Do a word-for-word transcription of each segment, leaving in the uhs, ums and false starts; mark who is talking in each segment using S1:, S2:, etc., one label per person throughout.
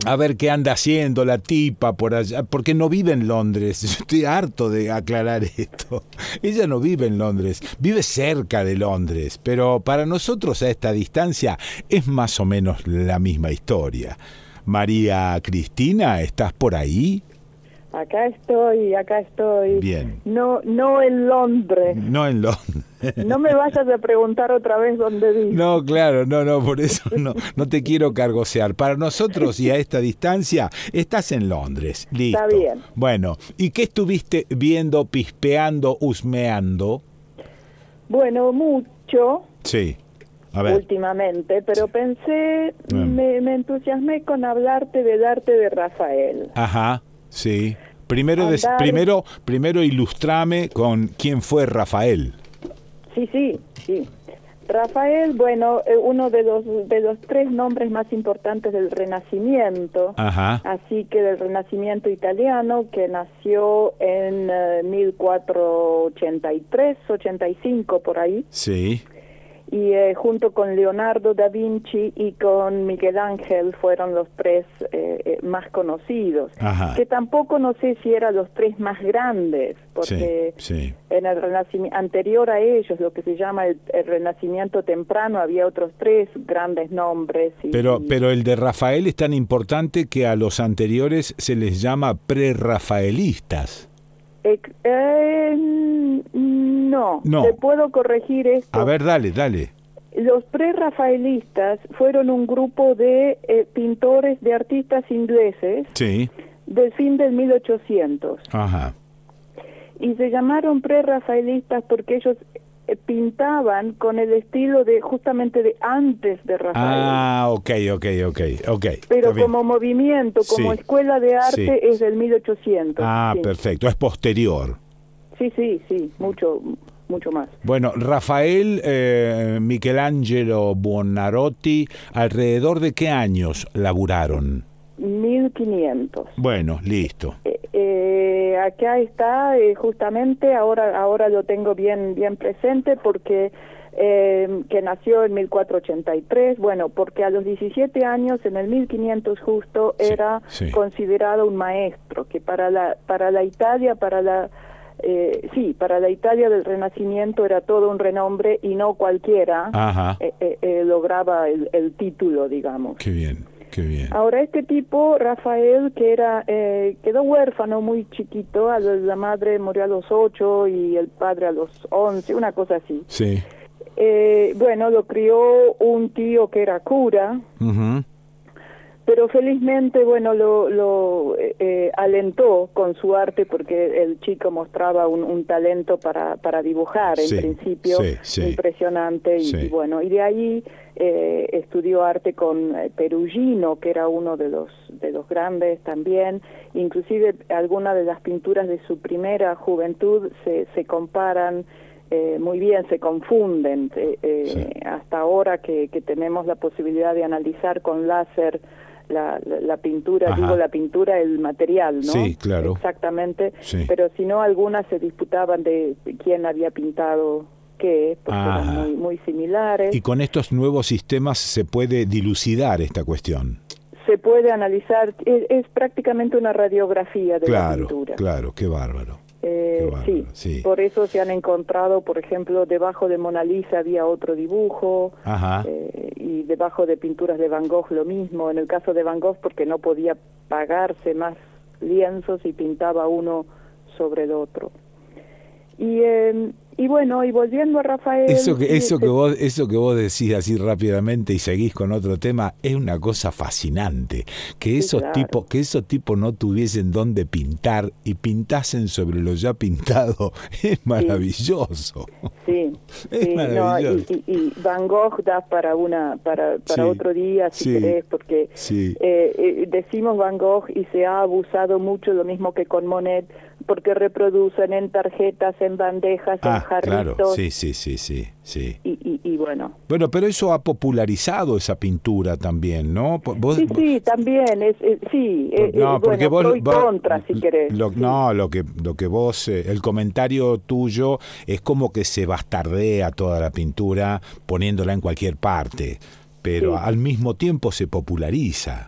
S1: a ver qué anda haciendo la tipa por allá, porque no vive en Londres. Yo estoy harto de aclarar esto. Ella no vive en Londres, vive cerca de Londres, pero para nosotros a esta distancia es más o menos la misma historia. María Cristina, ¿estás por ahí?
S2: Acá estoy, acá estoy.
S1: Bien.
S2: No, no en Londres.
S1: No en Londres.
S2: No me vayas a preguntar otra vez dónde vivo.
S1: No, claro, no, no, por eso no, no te quiero cargosear. Para nosotros y a esta distancia, estás en Londres. Listo.
S2: Está bien.
S1: Bueno, ¿y qué estuviste viendo, pispeando, husmeando?
S2: Bueno, mucho.
S1: Sí. A ver.
S2: Últimamente, pero
S1: Sí.
S2: pensé,
S1: Bien.
S2: me, me entusiasmé con hablarte del arte de Rafael.
S1: Ajá, sí. Primero, des,
S2: Andar-
S1: primero, primero ilustrame con quién fue Rafael.
S2: Sí, sí, sí. Rafael, bueno, eh, uno de los de los tres nombres más importantes del Renacimiento,
S1: Ajá.
S2: así que del Renacimiento italiano, que nació en eh, mil cuatrocientos ochenta y tres, ochenta y cinco por ahí.
S1: Sí.
S2: Y eh, junto con Leonardo da Vinci y con Miguel Ángel fueron los tres eh, eh, más conocidos.
S1: Ajá.
S2: Que tampoco no sé si eran los tres más grandes, porque
S1: Sí, sí.
S2: en el renacimiento anterior a ellos, lo que se llama el, el Renacimiento temprano, había otros tres grandes nombres. Y,
S1: Pero,
S2: y-
S1: pero el de Rafael es tan importante que a los anteriores se les llama prerrafaelistas.
S2: Eh, eh, no,
S1: No.
S2: te puedo corregir esto.
S1: A ver, dale, dale.
S2: Los prerrafaelistas fueron un grupo de eh, pintores, de artistas ingleses
S1: Sí.
S2: del fin del mil ochocientos.
S1: Ajá.
S2: Y se llamaron prerrafaelistas porque ellos eh, pintaban con el estilo de justamente de antes de Rafael.
S1: Ah, ok, ok, ok, ok.
S2: Pero
S1: Está bien.
S2: como movimiento, como
S1: Sí.
S2: escuela de arte,
S1: Sí.
S2: es del mil ochocientos.
S1: Ah,
S2: sí.
S1: perfecto, es posterior.
S2: Sí, sí, sí, mucho, mucho más.
S1: Bueno, Rafael, eh, Michelangelo Buonarroti, ¿alrededor de qué años laburaron?
S2: mil quinientos.
S1: Bueno, listo.
S2: Eh, eh, acá está, eh, justamente, ahora ahora lo tengo bien bien presente porque eh, que nació en mil cuatrocientos ochenta y tres, bueno, porque a los diecisiete años, en el mil quinientos justo,
S1: Sí,
S2: era
S1: sí.
S2: considerado un maestro, que para la para la Italia, para la eh, sí, para la Italia del Renacimiento era todo un renombre y no cualquiera
S1: Ajá.
S2: eh, eh, eh, lograba el, el título, digamos.
S1: Qué bien, qué bien.
S2: Ahora este tipo, Rafael, que era eh, quedó huérfano muy chiquito, a la madre murió a los ocho y el padre a los once, una cosa así.
S1: Sí.
S2: Eh, bueno, lo crió un tío que era cura,
S1: Ujú.
S2: pero felizmente, bueno, lo, lo eh, alentó con su arte porque el chico mostraba un, un talento para, para dibujar en
S1: Sí,
S2: principio,
S1: sí, sí.
S2: impresionante, y,
S1: Sí.
S2: y bueno, y de ahí eh, estudió arte con eh, Perugino, que era uno de los, de los grandes también, inclusive algunas de las pinturas de su primera juventud se, se comparan Eh, muy bien, se confunden eh, eh,
S1: Sí.
S2: hasta ahora que, que tenemos la posibilidad de analizar con láser la, la, la pintura,
S1: Ajá.
S2: digo la pintura, el material, ¿no?
S1: Sí, claro.
S2: Exactamente,
S1: Sí.
S2: pero si no, algunas se disputaban de quién había pintado qué, porque
S1: Ajá.
S2: eran muy, muy similares.
S1: Y con estos nuevos sistemas se puede dilucidar esta cuestión.
S2: Se puede analizar, es, es prácticamente una radiografía de la
S1: Claro,
S2: pintura.
S1: claro, qué bárbaro.
S2: Eh,
S1: Qué bárbaro,
S2: sí.
S1: sí.
S2: Por eso se han encontrado, por ejemplo, debajo de Mona Lisa había otro dibujo,
S1: Ajá.
S2: eh, y debajo de pinturas de Van Gogh lo mismo. En el caso de Van Gogh, porque no podía pagarse más lienzos y pintaba uno sobre el otro. Y, eh, y bueno, y volviendo a Rafael...
S1: Eso que,
S2: sí,
S1: eso
S2: se-
S1: que vos, eso que vos decís así rápidamente y seguís con otro tema es una cosa fascinante. Que
S2: Sí,
S1: esos
S2: claro.
S1: tipos, que esos tipos no tuviesen dónde pintar y pintasen sobre lo ya pintado es maravilloso.
S2: Sí,
S1: Es
S2: sí, no, y,
S1: maravilloso.
S2: y- y Van Gogh da para una para para
S1: Sí,
S2: otro día si
S1: sí,
S2: querés, porque
S1: sí.
S2: eh, eh, decimos Van Gogh y se ha abusado mucho, lo mismo que con Monet, porque reproducen en tarjetas, en bandejas, en
S1: Ah, claro,
S2: jarritos,
S1: sí, sí, sí, sí, sí.
S2: y, y, y bueno.
S1: Bueno, pero eso ha popularizado esa pintura también, ¿no? Vos,
S2: Sí, sí, también, es, es- sí, eh,
S1: No,
S2: eh,
S1: porque
S2: bueno,
S1: vos,
S2: pro y
S1: vos-
S2: contra, si querés.
S1: lo-
S2: sí.
S1: No, lo que lo que vos, eh, el comentario tuyo es como que se bastardea toda la pintura poniéndola en cualquier parte, pero
S2: Sí.
S1: al mismo tiempo se populariza.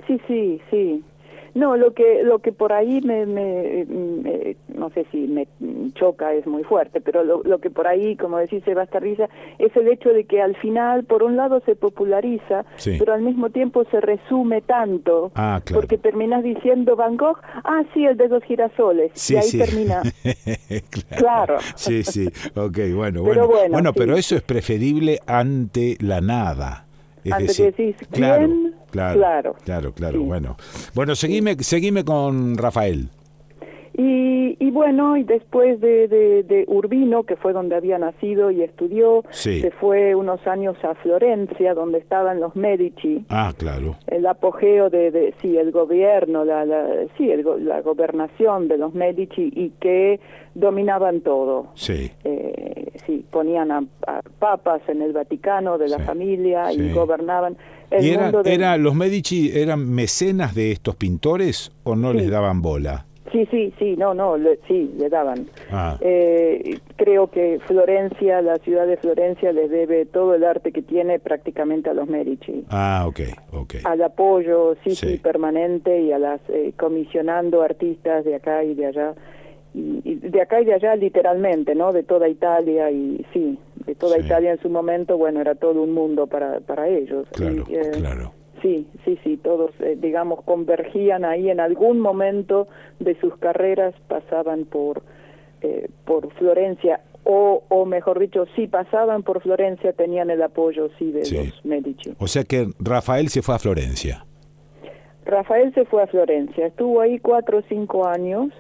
S2: sí, sí, sí. No, lo que lo que por ahí me, me, me no sé si me choca, es muy fuerte, pero lo, lo que por ahí, como decís Sebastarriza, es el hecho de que al final, por un lado se populariza, sí, pero al mismo tiempo se resume tanto,
S1: ah, claro,
S2: porque terminas diciendo Van Gogh, ah, sí, el de los girasoles,
S1: sí,
S2: y ahí
S1: sí.
S2: termina.
S1: Claro.
S2: Claro.
S1: Sí, sí, ok, bueno,
S2: Pero
S1: bueno.
S2: bueno,
S1: Bueno,
S2: sí,
S1: pero eso es preferible ante la nada. Es
S2: Antes
S1: decir,
S2: que decís,
S1: claro,
S2: ¿quién?
S1: claro,
S2: Claro,
S1: claro, claro,
S2: sí.
S1: bueno. Bueno, seguime, seguime con Rafael.
S2: Y, y bueno, y después de, de, de Urbino, que fue donde había nacido y estudió,
S1: sí,
S2: se fue unos años a Florencia, donde estaban los Medici.
S1: Ah, claro.
S2: El apogeo de, de sí, el gobierno, la, la, sí, el, la gobernación de los Medici, y que dominaban todo.
S1: Sí.
S2: Eh, sí, ponían a, a papas en el Vaticano de la
S1: sí,
S2: familia,
S1: sí,
S2: y gobernaban el
S1: ¿Y era,
S2: mundo de...
S1: era, los Medici eran mecenas de estos pintores o no
S2: Sí.
S1: les daban bola?
S2: Sí, sí, sí, no, no, le, sí, le daban.
S1: Ah.
S2: Eh, creo que Florencia, la ciudad de Florencia, les debe todo el arte que tiene prácticamente a los Medici.
S1: Ah, ok, ok.
S2: Al apoyo, sí, sí,
S1: Sí.
S2: permanente, y a las eh, comisionando artistas de acá y de allá. Y, y de acá y de allá literalmente, ¿no? De toda Italia, y sí, de toda
S1: Sí.
S2: Italia en su momento, bueno, era todo un mundo para, para ellos.
S1: Claro,
S2: Y, eh,
S1: claro.
S2: Sí, sí, sí, todos, eh, digamos, convergían ahí en algún momento de sus carreras, pasaban por eh, por Florencia, o, o mejor dicho, si pasaban por Florencia, tenían el apoyo, sí, de
S1: Sí.
S2: los Medici.
S1: O sea que Rafael se fue a Florencia.
S2: Rafael se fue a Florencia, estuvo ahí cuatro o cinco años,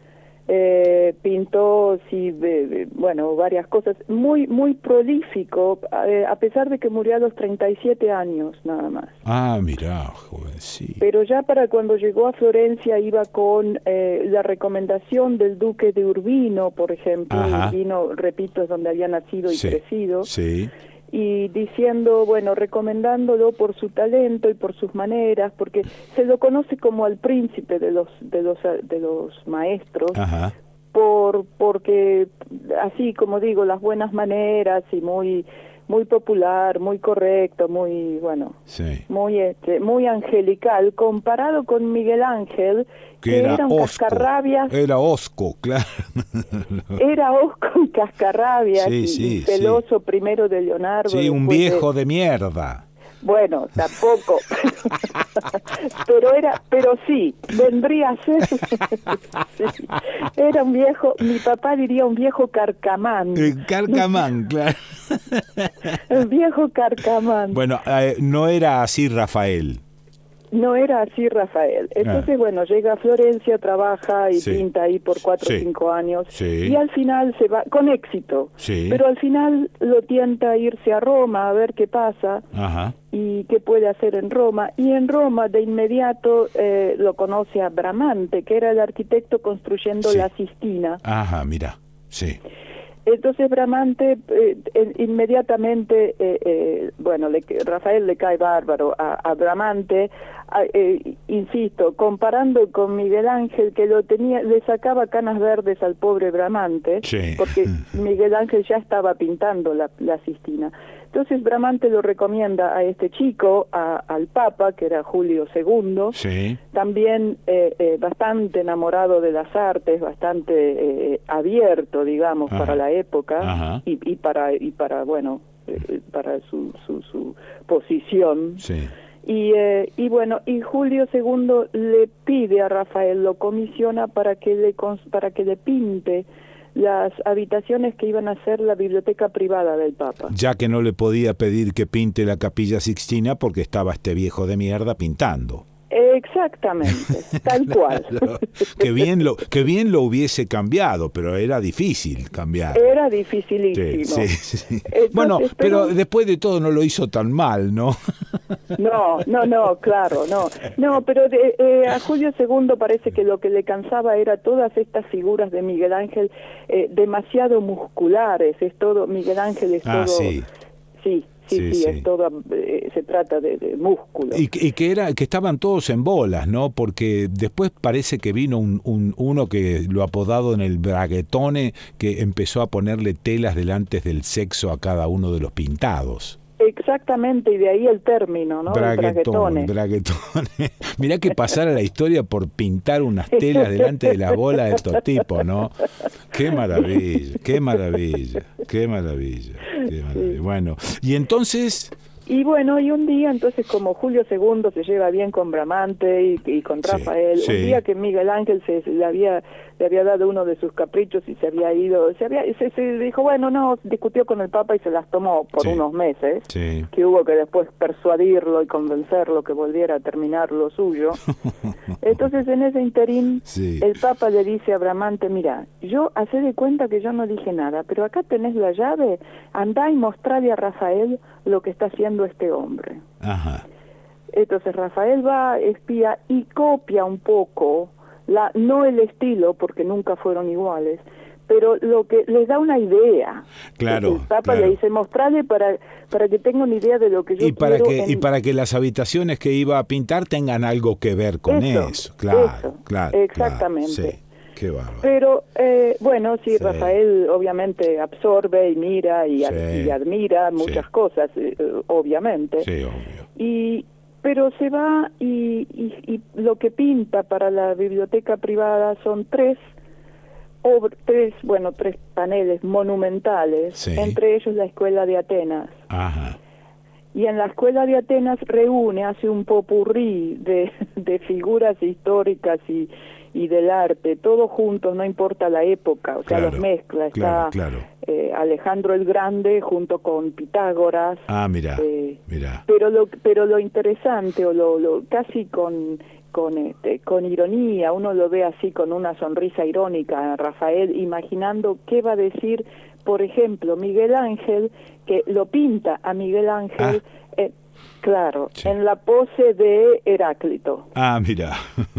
S2: eh, pintó, sí, de, de, bueno, varias cosas, muy muy prolífico, eh, a pesar de que murió a los treinta y siete años nada más.
S1: Ah, mirá, joven, sí.
S2: Pero ya para cuando llegó a Florencia iba con eh, la recomendación del duque de Urbino, por ejemplo.
S1: Ajá.
S2: Urbino, repito, es donde había nacido y
S1: Sí,
S2: crecido.
S1: sí.
S2: Y diciendo, bueno, recomendándolo por su talento y por sus maneras, porque se lo conoce como al príncipe de los de los de los maestros,
S1: Ajá.
S2: por porque así como digo, las buenas maneras, y muy muy popular, muy correcto, muy bueno,
S1: Sí.
S2: muy este, muy angelical, comparado con Miguel Ángel,
S1: Que
S2: que
S1: era
S2: era un
S1: hosco.
S2: cascarrabias.
S1: Era osco, claro.
S2: Era osco, un cascarrabias,
S1: Sí,
S2: y,
S1: sí,
S2: y celoso,
S1: sí.
S2: primero de Leonardo.
S1: Sí, un
S2: después de-
S1: viejo de mierda.
S2: Bueno, tampoco. pero era, pero sí, vendría a ser. Sí. Era un viejo, mi papá diría un viejo carcamán.
S1: El Carcamán, claro.
S2: Un viejo carcamán.
S1: Bueno, eh, no era así Rafael.
S2: No era así Rafael. Entonces,
S1: Ah.
S2: bueno, llega a Florencia, trabaja y
S1: Sí.
S2: pinta ahí por cuatro
S1: Sí.
S2: o cinco años.
S1: Sí.
S2: Y al final se va, con éxito.
S1: Sí.
S2: Pero al final lo tienta a irse a Roma a ver qué pasa
S1: Ajá.
S2: y qué puede hacer en Roma. Y en Roma, de inmediato, eh, lo conoce a Bramante, que era el arquitecto construyendo
S1: Sí.
S2: la Sistina.
S1: Ajá, mira. Sí.
S2: Entonces Bramante eh, eh, inmediatamente, eh, eh, bueno, le, Rafael le cae bárbaro a, a Bramante, a, eh, insisto, comparando con Miguel Ángel, que lo tenía, le sacaba canas verdes al pobre Bramante,
S1: Sí.
S2: porque Miguel Ángel ya estaba pintando la, la Sistina. Entonces Bramante lo recomienda a este chico, a, al Papa, que era Julio segundo,
S1: Sí.
S2: también eh, eh, bastante enamorado de las artes, bastante eh, abierto, digamos,
S1: Ajá.
S2: para la época,
S1: Ajá.
S2: y, y para y para bueno, eh, para su, su su posición.
S1: Sí.
S2: Y eh, y bueno, y Julio segundo le pide a Rafael, lo comisiona para que le cons- para que le pinte las habitaciones que iban a ser la biblioteca privada del Papa.
S1: Ya que no le podía pedir que pinte la Capilla Sixtina porque estaba este viejo de mierda pintando.
S2: Exactamente, tal cual.
S1: Claro. Que bien lo, que bien lo hubiese cambiado, pero era difícil cambiar.
S2: Era
S1: Sí,
S2: dificilísimo.
S1: sí, sí.
S2: Entonces,
S1: Bueno, pero
S2: pero-
S1: después de todo no lo hizo tan mal, ¿no?
S2: No, no, no, claro, no. No, pero de, eh, a Julio segundo parece que lo que le cansaba era todas estas figuras de Miguel Ángel eh, demasiado musculares. Es todo, Miguel Ángel es
S1: Ah,
S2: todo...
S1: sí.
S2: Sí, sí,
S1: Sí,
S2: sí,
S1: sí.
S2: es todo, eh, se trata de, de músculo.
S1: Y, y que era que estaban todos en bolas, ¿no? Porque después parece que vino un, un uno que lo apodado en el braguetone, que empezó a ponerle telas delante del sexo a cada uno de los pintados.
S2: Exactamente, y de ahí el término, ¿no?
S1: Braguetón, braguetón. Mirá que pasara la historia por pintar unas telas delante de las bolas de estos tipos, ¿no? Qué maravilla, qué maravilla, qué maravilla, qué maravilla. Sí. Bueno, y entonces...
S2: Y bueno, y un día, entonces, como Julio segundo se lleva bien con Bramante y, y con Rafael, sí, sí. un día que Miguel Ángel se, se le había le había dado uno de sus caprichos y se había ido, se había se, se dijo, bueno, no, discutió con el Papa y se las tomó por sí. unos meses, sí. que hubo que después persuadirlo y convencerlo que volviera a terminar lo suyo. Entonces, en ese interín, sí. el Papa le dice a Bramante, mira, yo hacé de cuenta que yo no dije nada, pero acá tenés la llave, andá y mostrale a Rafael lo que está haciendo este hombre.
S1: Ajá.
S2: Entonces Rafael va, espía y copia un poco, la, no el estilo, porque nunca fueron iguales, pero lo que les da una idea.
S1: Claro.
S2: El Papa
S1: claro.
S2: le dice, mostrale para para que tenga una idea de lo que yo
S1: y para
S2: quiero.
S1: Que,
S2: en...
S1: Y para que las habitaciones que iba a pintar tengan algo que ver con eso. eso. Claro,
S2: eso,
S1: claro.
S2: Exactamente.
S1: Claro, sí. Qué bárbaro.
S2: Pero, eh, bueno, sí, sí, Rafael obviamente absorbe y mira y, sí. ad, y admira muchas sí. cosas, eh, obviamente.
S1: Sí, obvio.
S2: Y, pero se va y, y, y lo que pinta para la biblioteca privada son tres, ob, tres bueno, tres paneles monumentales, sí. entre ellos la Escuela de Atenas.
S1: Ajá.
S2: Y en la Escuela de Atenas reúne, hace un popurrí de, de figuras históricas y y del arte, todos juntos, no importa la época, o sea,
S1: claro,
S2: los mezcla, está
S1: claro, claro.
S2: Eh, Alejandro el Grande junto con Pitágoras.
S1: Ah, mira,
S2: eh,
S1: mira.
S2: Pero lo, pero lo interesante, o lo, lo casi con, con, este, con ironía, uno lo ve así con una sonrisa irónica a Rafael, imaginando qué va a decir, por ejemplo, Miguel Ángel, que lo pinta a Miguel Ángel, ah. eh, claro, sí. en la pose de Heráclito.
S1: Ah, mira.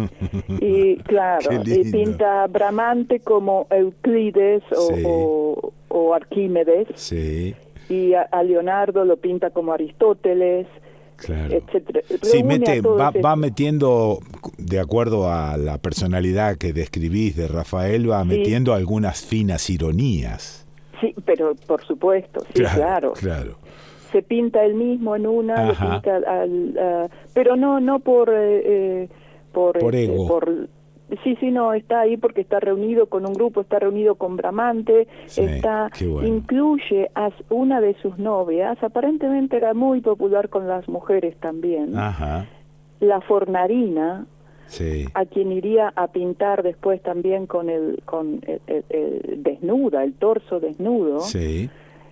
S2: Y claro, y pinta a Bramante como Euclides o,
S1: sí.
S2: o, o Arquímedes.
S1: Sí.
S2: Y a, a Leonardo lo pinta como Aristóteles.
S1: Claro.
S2: Etcétera.
S1: Sí, mete, va, va metiendo, de acuerdo a la personalidad que describís de Rafael, va sí. metiendo algunas finas ironías.
S2: Sí, pero por supuesto, sí, claro.
S1: Claro. claro.
S2: Se pinta él mismo en una, le pinta al, uh, pero no no por eh, por
S1: por
S2: este,
S1: ego.
S2: Por, sí, sí, no, está ahí porque está reunido con un grupo, está reunido con Bramante,
S1: sí,
S2: está
S1: bueno.
S2: incluye a una de sus novias, aparentemente era muy popular con las mujeres también,
S1: Ajá.
S2: la Fornarina,
S1: sí.
S2: a quien iría a pintar después también con el con el, el, el desnuda, el torso desnudo.
S1: Sí.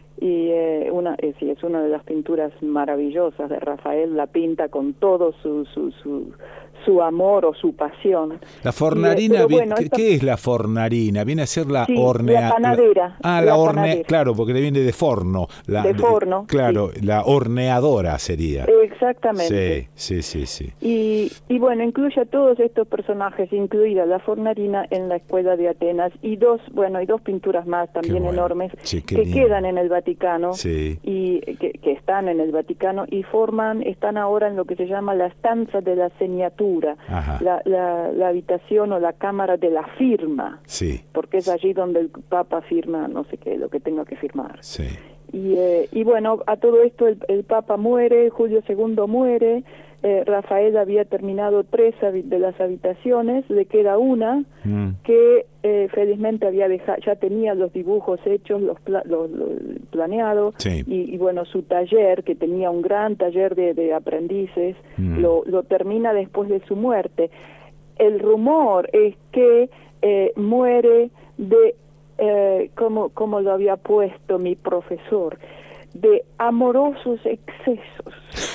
S2: Y eh, una eh, sí, es una de las pinturas maravillosas de Rafael, la pinta con todo su su su, su amor o su pasión.
S1: La Fornarina, y, eh, bueno, ¿qué, esta... ¿qué es la Fornarina? Viene a ser la
S2: sí,
S1: hornea...
S2: la panadera.
S1: La, ah, la, la hornea, claro, porque le viene de forno. La,
S2: de forno.
S1: Claro,
S2: sí.
S1: la horneadora sería.
S2: Exactamente.
S1: Sí, sí, sí, sí.
S2: Y, y bueno, incluye a todos estos personajes, incluida la Fornarina en la Escuela de Atenas, y dos, bueno, y dos pinturas más también bueno. enormes,
S1: sí,
S2: que
S1: lindo.
S2: quedan en el Vaticano,
S1: sí.
S2: y que, que están en el Vaticano, y forman, están ahora en lo que se llama la stanza de la señatura, la, la, la habitación o la cámara de la firma,
S1: sí.
S2: porque es allí donde el Papa firma no sé qué, lo que tenga que firmar.
S1: Sí.
S2: Y, eh, y bueno, a todo esto el, el Papa muere, Julio segundo muere, eh, Rafael había terminado tres de las habitaciones, le queda una mm. que eh, felizmente había dejado, ya tenía los dibujos hechos, los, pla, los, los planeados,
S1: sí.
S2: y, y bueno, su taller, que tenía un gran taller de, de aprendices, mm. lo, lo termina después de su muerte. El rumor es que eh, muere de Eh, como, como lo había puesto mi profesor, de amorosos excesos.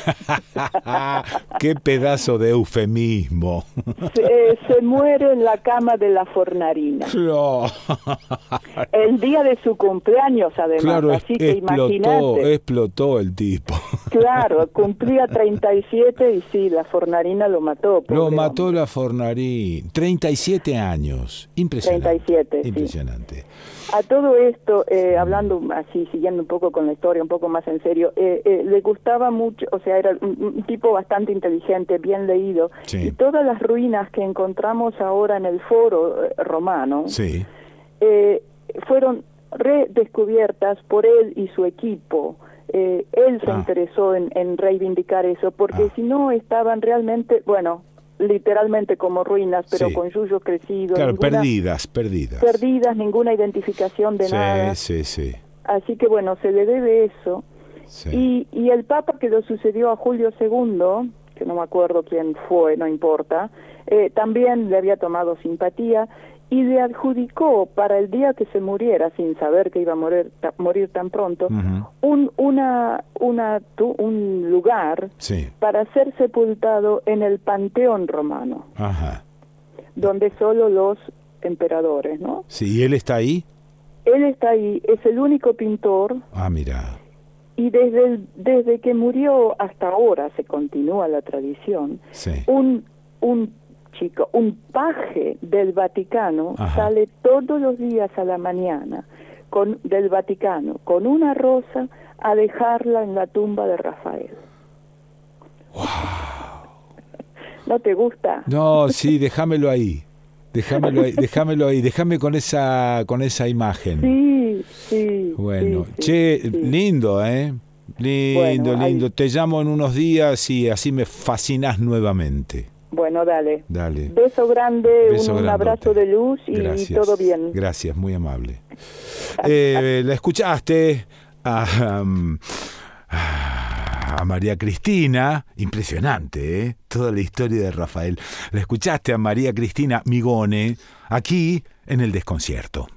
S1: ¡Qué pedazo de eufemismo!
S2: Se, se muere en la cama de la Fornarina.
S1: No.
S2: El día de su cumpleaños, además.
S1: Claro,
S2: así
S1: es,
S2: que
S1: explotó,
S2: imagínate.
S1: explotó el tipo.
S2: Claro, cumplía treinta y siete y sí, la Fornarina lo mató.
S1: Lo mató
S2: hombre.
S1: la Fornarina. treinta y siete años. Impresionante.
S2: treinta y siete,
S1: Impresionante.
S2: Sí. A todo esto, eh, hablando así, siguiendo un poco con la historia, un poco más en serio, eh, eh, le gustaba mucho, o sea, era un, un tipo bastante inteligente, bien leído,
S1: sí.
S2: y todas las ruinas que encontramos ahora en el foro eh, romano
S1: sí.
S2: eh, fueron redescubiertas por él y su equipo eh, él se
S1: Ah.
S2: interesó en, en reivindicar eso, porque
S1: Ah.
S2: si no estaban realmente, bueno, literalmente como ruinas, pero
S1: Sí.
S2: con yuyos crecidos,
S1: Claro,
S2: ninguna-
S1: perdidas, perdidas.
S2: perdidas, ninguna identificación de
S1: sí,
S2: nada.
S1: sí, sí,
S2: Así que bueno, se le debe eso.
S1: sí.
S2: Y, y el Papa que lo sucedió a Julio segundo, que no me acuerdo quién fue, no importa, eh, también le había tomado simpatía y le adjudicó para el día que se muriera, sin saber que iba a morir, ta- morir tan pronto,
S1: Ujú.
S2: un, una, una, tu- un lugar
S1: Sí,
S2: para ser sepultado en el Panteón Romano,
S1: ajá.
S2: donde solo los emperadores, ¿no?
S1: Sí, ¿y él está ahí?
S2: Él está ahí, es el único pintor.
S1: Ah, mira.
S2: Y desde, el- desde que murió hasta ahora se continúa la tradición.
S1: Sí.
S2: Un, un chico, un paje del Vaticano
S1: Ajá.
S2: sale todos los días a la mañana con, del Vaticano con una rosa a dejarla en la tumba de Rafael. ¿No te gusta?
S1: No, sí, déjamelo ahí. Déjamelo ahí, déjamelo ahí, déjame con esa con esa imagen.
S2: Sí, sí.
S1: Bueno,
S2: sí, sí,
S1: che,
S2: sí.
S1: lindo, ¿eh? Lindo,
S2: Bueno, ahí-
S1: lindo. Te llamo en unos días y así me fascinás nuevamente.
S2: Bueno, dale.
S1: Dale.
S2: Beso grande,
S1: Beso
S2: un, un
S1: grandote.
S2: abrazo de luz y
S1: Gracias.
S2: todo bien.
S1: Gracias, muy amable. Eh, la escuchaste a, um, a María Cristina, impresionante, ¿eh? Toda la historia de Rafael. La escuchaste a María Cristina Migone aquí en El Desconcierto.